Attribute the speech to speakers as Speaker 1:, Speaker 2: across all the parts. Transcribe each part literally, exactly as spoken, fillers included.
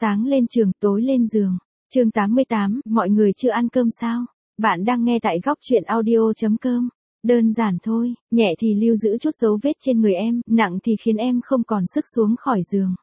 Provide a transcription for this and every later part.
Speaker 1: Sáng lên trường, tối lên giường. Chương tám mươi tám, mọi người chưa ăn cơm sao? Bạn đang nghe tại góc truyện audio chấm com. Đơn giản thôi, nhẹ thì lưu giữ chút dấu vết trên người em, nặng thì khiến em không còn sức xuống khỏi giường.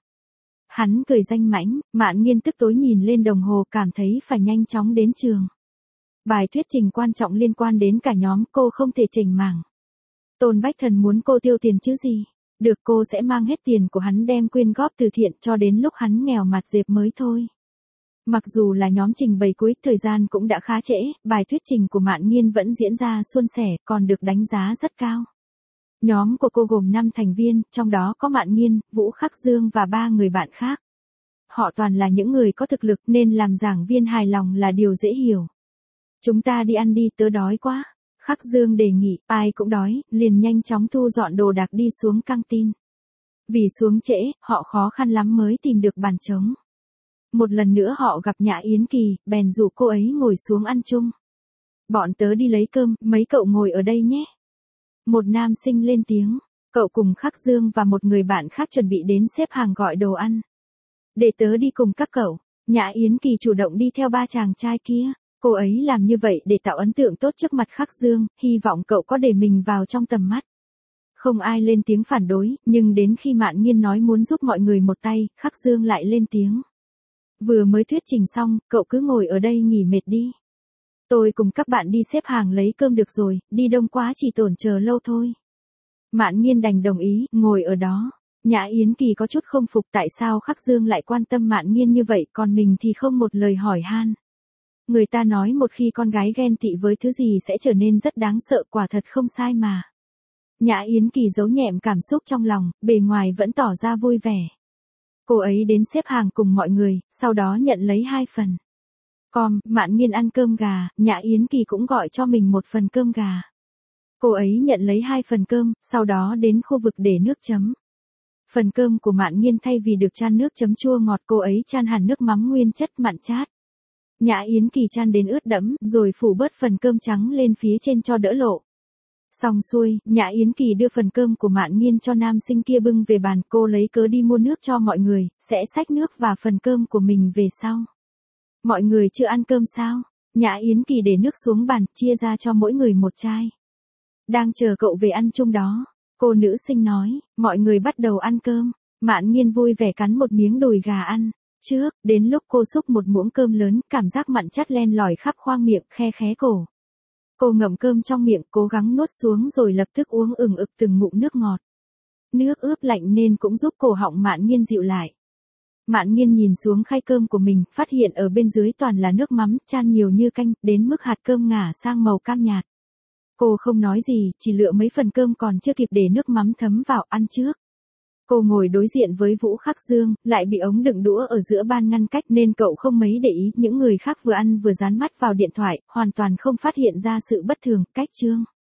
Speaker 1: Hắn cười danh mãnh, Mạn Nghiên tức tối nhìn lên đồng hồ, cảm thấy phải nhanh chóng đến trường. Bài thuyết trình quan trọng liên quan đến cả nhóm, cô không thể chểnh mảng. Tôn Bách Thần muốn cô tiêu tiền chứ gì. Được, cô sẽ mang hết tiền của hắn đem quyên góp từ thiện cho đến lúc hắn nghèo mặt dẹp mới thôi. Mặc dù là nhóm trình bày cuối, thời gian cũng đã khá trễ, bài thuyết trình của Mạn Nghiên vẫn diễn ra suôn sẻ, còn được đánh giá rất cao. Nhóm của cô gồm năm thành viên, trong đó có Mạn Nghiên, Vũ Khắc Dương và ba người bạn khác. Họ toàn là những người có thực lực nên làm giảng viên hài lòng là điều dễ hiểu. Chúng ta đi ăn đi, tớ đói quá. Khắc Dương đề nghị, ai cũng đói, liền nhanh chóng thu dọn đồ đạc đi xuống căng tin. Vì xuống trễ, họ khó khăn lắm mới tìm được bàn trống. Một lần nữa họ gặp Nhã Yến Kỳ, bèn rủ cô ấy ngồi xuống ăn chung. Bọn tớ đi lấy cơm, mấy cậu ngồi ở đây nhé. Một nam sinh lên tiếng, cậu cùng Khắc Dương và một người bạn khác chuẩn bị đến xếp hàng gọi đồ ăn. Để tớ đi cùng các cậu. Nhã Yến Kỳ chủ động đi theo ba chàng trai kia. Cô ấy làm như vậy để tạo ấn tượng tốt trước mặt Khắc Dương, hy vọng cậu có để mình vào trong tầm mắt. Không ai lên tiếng phản đối, nhưng đến khi Mạn Nghiên nói muốn giúp mọi người một tay, Khắc Dương lại lên tiếng. Vừa mới thuyết trình xong, cậu cứ ngồi ở đây nghỉ mệt đi. Tôi cùng các bạn đi xếp hàng lấy cơm được rồi, đi đông quá chỉ tổn chờ lâu thôi. Mạn Nghiên đành đồng ý, ngồi ở đó. Nhã Yến Kỳ có chút không phục tại sao Khắc Dương lại quan tâm Mạn Nghiên như vậy, còn mình thì không một lời hỏi han. Người ta nói một khi con gái ghen tị với thứ gì sẽ trở nên rất đáng sợ, quả thật không sai mà. Nhã Yến Kỳ giấu nhẹm cảm xúc trong lòng, bề ngoài vẫn tỏ ra vui vẻ. Cô ấy đến xếp hàng cùng mọi người, sau đó nhận lấy hai phần. Com, Mạn Nghiên ăn cơm gà, Nhã Yến Kỳ cũng gọi cho mình một phần cơm gà. Cô ấy nhận lấy hai phần cơm, sau đó đến khu vực để nước chấm. Phần cơm của Mạn Nghiên thay vì được chan nước chấm chua ngọt, cô ấy chan hẳn nước mắm nguyên chất mặn chát. Nhã Yến Kỳ chan đến ướt đẫm, rồi phủ bớt phần cơm trắng lên phía trên cho đỡ lộ. Xong xuôi, Nhã Yến Kỳ đưa phần cơm của Mạn Nghiên cho nam sinh kia bưng về bàn, cô lấy cớ đi mua nước cho mọi người, sẽ xách nước và phần cơm của mình về sau. Mọi người chưa ăn cơm sao? Nhã Yến Kỳ để nước xuống bàn, chia ra cho mỗi người một chai. Đang chờ cậu về ăn chung đó. Cô nữ sinh nói, mọi người bắt đầu ăn cơm. Mạn Nghiên vui vẻ cắn một miếng đùi gà ăn. Trước, đến lúc cô xúc một muỗng cơm lớn, cảm giác mặn chát len lỏi khắp khoang miệng, khe khé cổ. Cô ngậm cơm trong miệng, cố gắng nuốt xuống rồi lập tức uống ừng ực từng ngụm nước ngọt. Nước ướp lạnh nên cũng giúp cổ họng Mạn Nghiên dịu lại. Mạn Nghiên nhìn xuống khay cơm của mình, phát hiện ở bên dưới toàn là nước mắm, chan nhiều như canh, đến mức hạt cơm ngả sang màu cam nhạt. Cô không nói gì, chỉ lựa mấy phần cơm còn chưa kịp để nước mắm thấm vào, ăn trước. Cô ngồi đối diện với Vũ Khắc Dương, lại bị ống đựng đũa ở giữa ban ngăn cách nên cậu không mấy để ý, những người khác vừa ăn vừa dán mắt vào điện thoại, hoàn toàn không phát hiện ra sự bất thường, cách chương.